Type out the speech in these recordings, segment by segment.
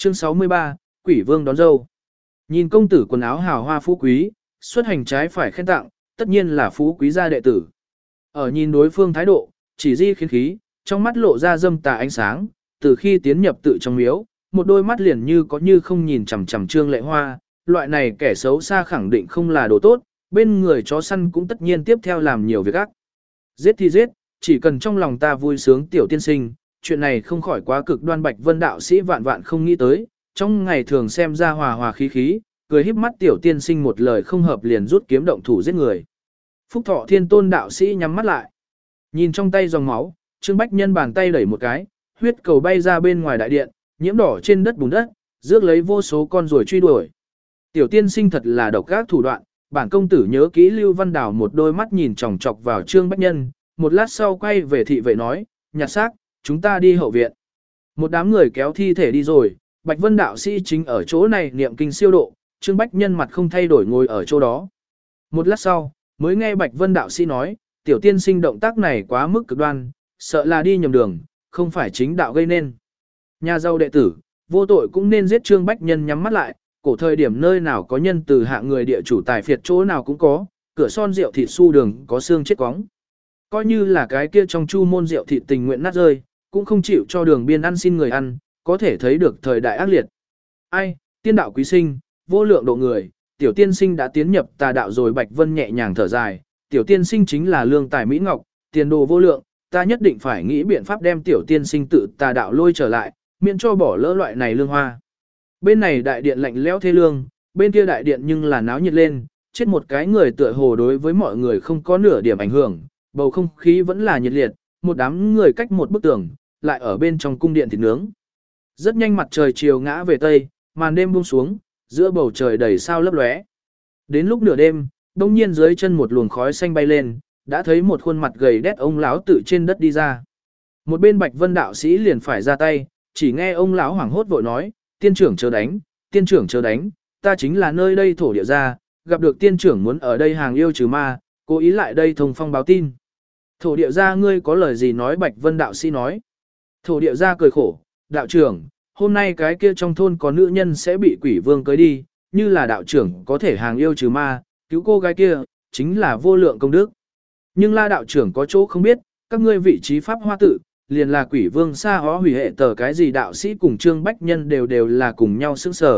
Chương 63, Quỷ Vương đón dâu. Nhìn công tử quần áo hào hoa phú quý, xuất hành trái phải khen tặng, tất nhiên là phú quý gia đệ tử. Ở nhìn đối phương thái độ, chỉ di khiến khí, trong mắt lộ ra dâm tà ánh sáng, từ khi tiến nhập tự trong miếu, một đôi mắt liền như có như không nhìn chằm chằm Trương Lệ Hoa, loại này kẻ xấu xa khẳng định không là đồ tốt, bên người chó săn cũng tất nhiên tiếp theo làm nhiều việc ác. Giết thì giết, chỉ cần trong lòng ta vui sướng tiểu tiên sinh, chuyện này không khỏi quá cực đoan. Bạch Vân đạo sĩ vạn vạn không nghĩ tới, trong ngày thường xem ra hòa hòa khí khí, cười híp mắt tiểu tiên sinh một lời không hợp liền rút kiếm động thủ giết người. Phúc Thọ Thiên Tôn đạo sĩ nhắm mắt lại, nhìn trong tay dòng máu, Trương Bách Nhân bàn tay đẩy một cái, huyết cầu bay ra bên ngoài đại điện, nhiễm đỏ trên đất bùn đất, rước lấy vô số con ruồi truy đuổi. Tiểu tiên sinh thật là độc ác thủ đoạn, bản công tử nhớ kỹ. Lưu Văn Đào một đôi mắt nhìn chòng chọc vào Trương Bách Nhân, một lát sau quay về thị vệ nói, nhặt xác, chúng ta đi hậu viện. Một đám người kéo thi thể đi rồi, Bạch Vân đạo sĩ chính ở chỗ này niệm kinh siêu độ, Trương Bách Nhân mặt không thay đổi ngồi ở chỗ đó. Một lát sau, mới nghe Bạch Vân đạo sĩ nói, tiểu tiên sinh động tác này quá mức cực đoan, sợ là đi nhầm đường, không phải chính đạo gây nên. Nhà giàu đệ tử, vô tội cũng nên giết. Trương Bách Nhân nhắm mắt lại, cổ thời điểm nơi nào có nhân từ hạng người địa chủ tài phiệt chỗ nào cũng có, cửa son rượu thịt su đường có xương chết cóng. Coi như là cái kia trong chu môn rượu thịt tình nguyện nát rơi, cũng không chịu cho đường biên ăn xin người ăn, có thể thấy được thời đại ác liệt. Ai, tiên đạo quý sinh, vô lượng độ người, tiểu tiên sinh đã tiến nhập tà đạo rồi. Bạch Vân nhẹ nhàng thở dài, tiểu tiên sinh chính là lương tài mỹ ngọc, tiền đồ vô lượng, ta nhất định phải nghĩ biện pháp đem tiểu tiên sinh tự tà đạo lôi trở lại, miễn cho bỏ lỡ loại này lương hoa. Bên này đại điện lạnh lẽo thê lương, bên kia đại điện nhưng là náo nhiệt lên, chết một cái người tựa hồ đối với mọi người không có nửa điểm ảnh hưởng, bầu không khí vẫn là nhiệt liệt, một đám người cách một bức tường, lại ở bên trong cung điện thịt nướng. Rất nhanh mặt trời chiều ngã về tây, màn đêm buông xuống, giữa bầu trời đầy sao lấp lóe. Đến lúc nửa đêm, đông nhiên dưới chân một luồng khói xanh bay lên, đã thấy một khuôn mặt gầy đét ông lão tự trên đất đi ra. Một bên Bạch Vân đạo sĩ liền phải ra tay, chỉ nghe ông lão hoảng hốt vội nói, tiên trưởng chớ đánh, tiên trưởng chớ đánh, ta chính là nơi đây thổ địa gia, gặp được tiên trưởng muốn ở đây hàng yêu trừ ma, cố ý lại đây thông phong báo tin. Thổ địa gia ngươi có lời gì nói? Bạch Vân đạo sĩ nói. Thổ địa gia cười khổ, đạo trưởng, hôm nay cái kia trong thôn có nữ nhân sẽ bị quỷ vương cưới đi, như là đạo trưởng có thể hàng yêu trừ ma, cứu cô gái kia, chính là vô lượng công đức. Nhưng la đạo trưởng có chỗ không biết, các ngươi vị trí pháp hoa tự, liền là quỷ vương Sa Hó Hủy Hệ Tờ. Cái gì đạo sĩ cùng Trương Bách Nhân đều là cùng nhau sững sờ.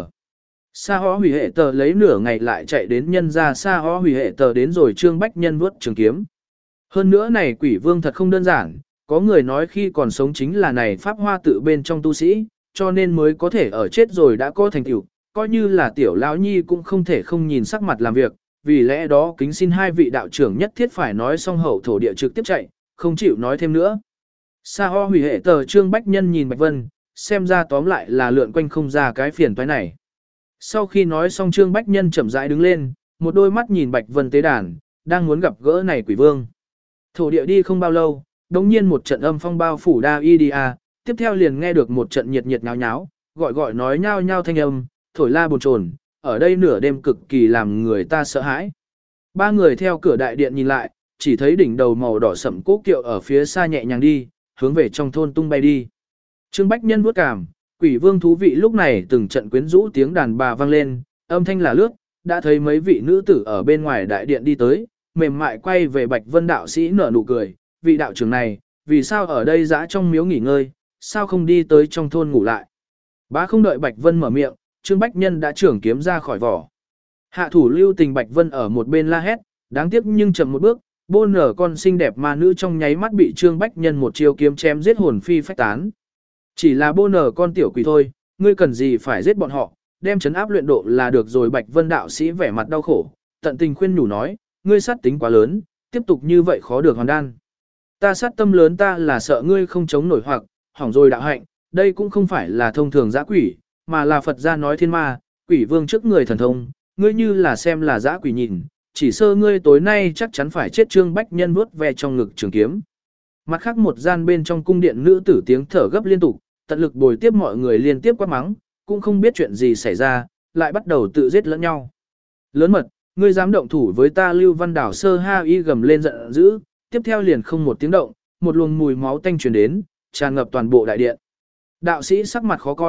Sa Hó Hủy Hệ Tờ lấy nửa ngày lại chạy đến nhân ra Sa Hó Hủy Hệ Tờ đến rồi Trương Bách Nhân vuốt trường kiếm. Hơn nữa này quỷ vương thật không đơn giản, có người nói khi còn sống chính là này pháp hoa tự bên trong tu sĩ, cho nên mới có thể ở chết rồi đã có thành tựu, coi như là tiểu lão nhi cũng không thể không nhìn sắc mặt làm việc, vì lẽ đó kính xin hai vị đạo trưởng nhất thiết phải nói xong hậu thổ địa trực tiếp chạy, không chịu nói thêm nữa. Sa Ho Hủy Hệ Tờ. Trương Bách Nhân nhìn Bạch Vân, xem ra tóm lại là lượn quanh không ra cái phiền toái này. Sau khi nói xong Trương Bách Nhân chậm rãi đứng lên, một đôi mắt nhìn Bạch Vân tế đàn, đang muốn gặp gỡ này quỷ vương. Thổ địa đi không bao lâu, đống nhiên một trận âm phong bao phủ đa y đi à, tiếp theo liền nghe được một trận nhiệt nhiệt nháo nháo, gọi nói nhao nhao thanh âm, thổi la bồn chồn, ở đây nửa đêm cực kỳ làm người ta sợ hãi. Ba người theo cửa đại điện nhìn lại, chỉ thấy đỉnh đầu màu đỏ sẫm cố kiệu ở phía xa nhẹ nhàng đi, hướng về trong thôn tung bay đi. Trương Bách Nhân vuốt cảm, quỷ vương thú vị. Lúc này từng trận quyến rũ tiếng đàn bà vang lên, âm thanh là lướt, đã thấy mấy vị nữ tử ở bên ngoài đại điện đi tới, mềm mại quay về Bạch Vân đạo sĩ nở nụ cười, vị đạo trưởng này, vì sao ở đây dã trong miếu nghỉ ngơi, sao không đi tới trong thôn ngủ lại. Bá không đợi Bạch Vân mở miệng, Trương Bách Nhân đã trưởng kiếm ra khỏi vỏ. Hạ thủ lưu tình. Bạch Vân ở một bên la hét, đáng tiếc nhưng chậm một bước, bô nở con xinh đẹp ma nữ trong nháy mắt bị Trương Bách Nhân một chiêu kiếm chém giết hồn phi phách tán. Chỉ là bô nở con tiểu quỷ thôi, ngươi cần gì phải giết bọn họ, đem chấn áp luyện độ là được rồi. Bạch Vân đạo sĩ vẻ mặt đau khổ, tận tình khuyên nhủ nói, ngươi sát tính quá lớn, tiếp tục như vậy khó được hoàn đan. Ta sát tâm lớn, ta là sợ ngươi không chống nổi hoặc hỏng rồi đạo hạnh, đây cũng không phải là thông thường dã quỷ, mà là Phật gia nói thiên ma, quỷ vương trước người thần thông, ngươi như là xem là dã quỷ nhìn, chỉ sơ ngươi tối nay chắc chắn phải chết. Trương Bách Nhân vuốt ve trong ngực trường kiếm. Mặt khác một gian bên trong cung điện nữ tử tiếng thở gấp liên tục, tận lực bồi tiếp mọi người liên tiếp quát mắng, cũng không biết chuyện gì xảy ra, lại bắt đầu tự giết lẫn nhau. Lớn mật, ngươi dám động thủ với ta! Lưu Văn Đảo sơ ha y gầm lên giận dữ, tiếp theo liền không một tiếng động, một luồng mùi máu tanh truyền đến, tràn ngập toàn bộ đại điện. Đạo sĩ sắc mặt khó coi,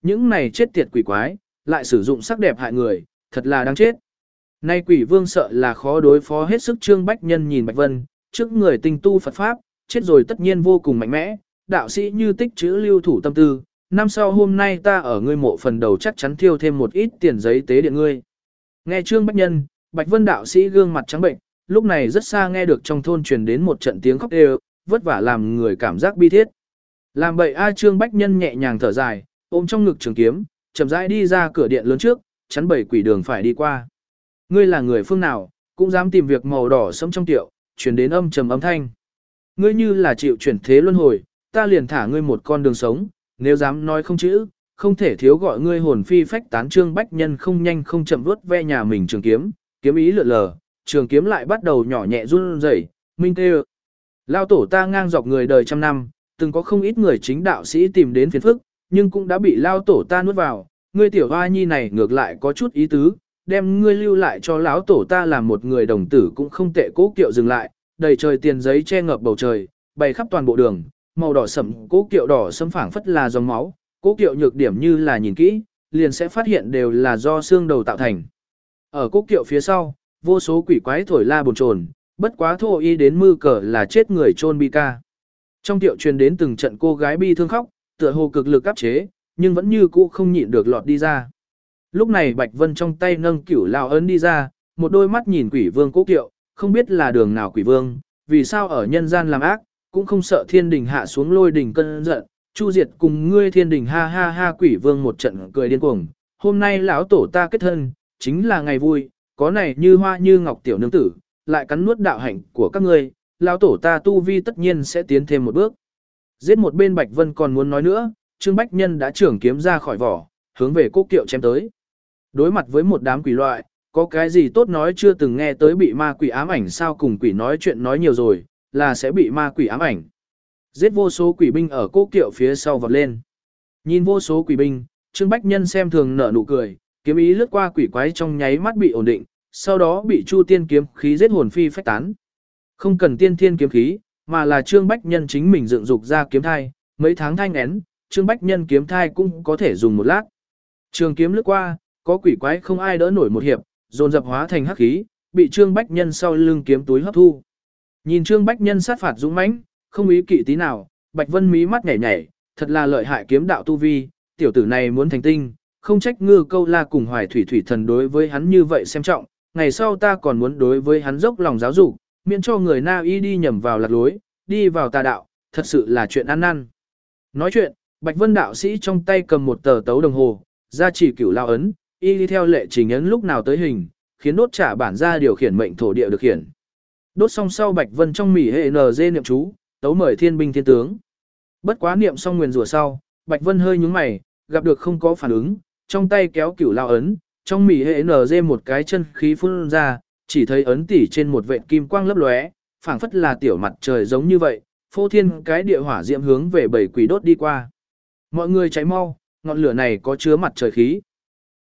Những này chết tiệt quỷ quái, lại sử dụng sắc đẹp hại người, thật là đáng chết. Nay quỷ vương sợ là khó đối phó hết sức. Trương Bách Nhân nhìn Bạch Vân, trước người tinh tu Phật Pháp, chết rồi tất nhiên vô cùng mạnh mẽ, đạo sĩ như tích chữ lưu thủ tâm tư, năm sau hôm nay ta ở ngươi mộ phần đầu chắc chắn thiêu thêm một ít tiền giấy tế điện ngươi. Nghe Trương Bách Nhân, Bạch Vân đạo sĩ gương mặt trắng bệnh, lúc này rất xa nghe được trong thôn truyền đến một trận tiếng khóc đều, vất vả làm người cảm giác bi thiết. Làm bậy Trương Bách Nhân nhẹ nhàng thở dài, ôm trong ngực trường kiếm, chậm rãi đi ra cửa điện lớn trước, chắn bảy quỷ đường phải đi qua. Ngươi là người phương nào, cũng dám tìm việc màu đỏ sẫm trong tiệu, truyền đến âm trầm âm thanh. Ngươi như là chịu chuyển thế luân hồi, ta liền thả ngươi một con đường sống, nếu dám nói không chữ, không thể thiếu gọi ngươi hồn phi phách tán. Trương Bách Nhân không nhanh không chậm vuốt ve nhà mình trường kiếm, kiếm ý lượn lờ, trường kiếm lại bắt đầu nhỏ nhẹ run rẩy, minh tê. Lao tổ ta ngang dọc người đời trăm năm, từng có không ít người chính đạo sĩ tìm đến phiền phức, nhưng cũng đã bị lao tổ ta nuốt vào, ngươi tiểu hoa nhi này ngược lại có chút ý tứ, đem ngươi lưu lại cho lão tổ ta làm một người đồng tử cũng không tệ. Cố kiệu dừng lại, đầy trời tiền giấy che ngập bầu trời, bày khắp toàn bộ đường, màu đỏ sẫm, cố kiệu đỏ sẫm phảng phất là dòng máu, cố kiệu nhược điểm như là nhìn kỹ, liền sẽ phát hiện đều là do xương đầu tạo thành. Ở cố kiệu phía sau, vô số quỷ quái thổi la bồn chồn, bất quá thô y đến mư cờ là chết người chôn bi ca. Trong tiệu truyền đến từng trận cô gái bi thương khóc, tựa hồ cực lực áp chế, nhưng vẫn như cũ không nhịn được lọt đi ra. Lúc này Bạch Vân trong tay nâng cửu lao ấn đi ra, một đôi mắt nhìn quỷ vương cố kiệu, không biết là đường nào quỷ vương, vì sao ở nhân gian làm ác, cũng không sợ thiên đình hạ xuống lôi đình cơn giận, chu diệt cùng ngươi thiên đình. Ha ha ha, quỷ vương một trận cười điên cuồng, hôm nay lão tổ ta kết thân, chính là ngày vui, có này như hoa như ngọc tiểu nương tử, lại cắn nuốt đạo hạnh của các ngươi, lão tổ ta tu vi tất nhiên sẽ tiến thêm một bước. Giết một bên Bạch Vân còn muốn nói nữa, Trương Bách Nhân đã trưởng kiếm ra khỏi vỏ, hướng về cố kiệu chém tới. Đối mặt với một đám quỷ loại, có cái gì tốt nói, chưa từng nghe tới bị ma quỷ ám ảnh sao, cùng quỷ nói chuyện nói nhiều rồi, là sẽ bị ma quỷ ám ảnh. Giết vô số quỷ binh ở cố kiệu phía sau vọt lên. Nhìn vô số quỷ binh, Trương Bách Nhân xem thường nở nụ cười, kiếm ý lướt qua quỷ quái trong nháy mắt bị ổn định, sau đó bị Chu Tiên kiếm khí giết hồn phi phách tán. Không cần tiên thiên kiếm khí, mà là Trương Bách Nhân chính mình dựng dục ra kiếm thai, mấy tháng thai nghén, Trương Bách Nhân kiếm thai cũng có thể dùng một lát. Trường kiếm lướt qua, có quỷ quái không ai đỡ nổi một hiệp, dồn dập hóa thành hắc khí, bị Trương Bách Nhân sau lưng kiếm túi hấp thu. Nhìn Trương Bách Nhân sát phạt dũng mãnh, không ý kỵ tí nào, Bạch Vân mí mắt nhảy nhảy, thật là lợi hại kiếm đạo tu vi, tiểu tử này muốn thành tinh, không trách Ngư Câu La cùng Hoài Thủy Thủy Thần đối với hắn như vậy xem trọng, ngày sau ta còn muốn đối với hắn dốc lòng giáo dục, miễn cho người Na Y đi nhầm vào lạc lối, đi vào tà đạo, thật sự là chuyện ăn năn. Nói chuyện, Bạch Vân đạo sĩ trong tay cầm một tờ tấu đồng hồ, ra chỉ cửu lao ấn, y đi theo lệ trình ấn lúc nào tới hình, khiến đốt trả bản ra điều khiển mệnh thổ địa được khiển. Đốt xong sau Bạch Vân trong mỉ hệ NG niệm chú, tấu mời thiên binh thiên tướng. Bất quá niệm xong nguyền rủa sau, Bạch Vân hơi nhướng mày, gặp được không có phản ứng, trong tay kéo cửu lao ấn, trong mỉ hệ NG một cái chân khí phun ra, chỉ thấy ấn tỉ trên một vệt kim quang lấp lóe, phảng phất là tiểu mặt trời giống như vậy, phô thiên cái địa hỏa diệm hướng về bảy quỷ đốt đi qua. Mọi người cháy mau, ngọn lửa này có chứa mặt trời khí.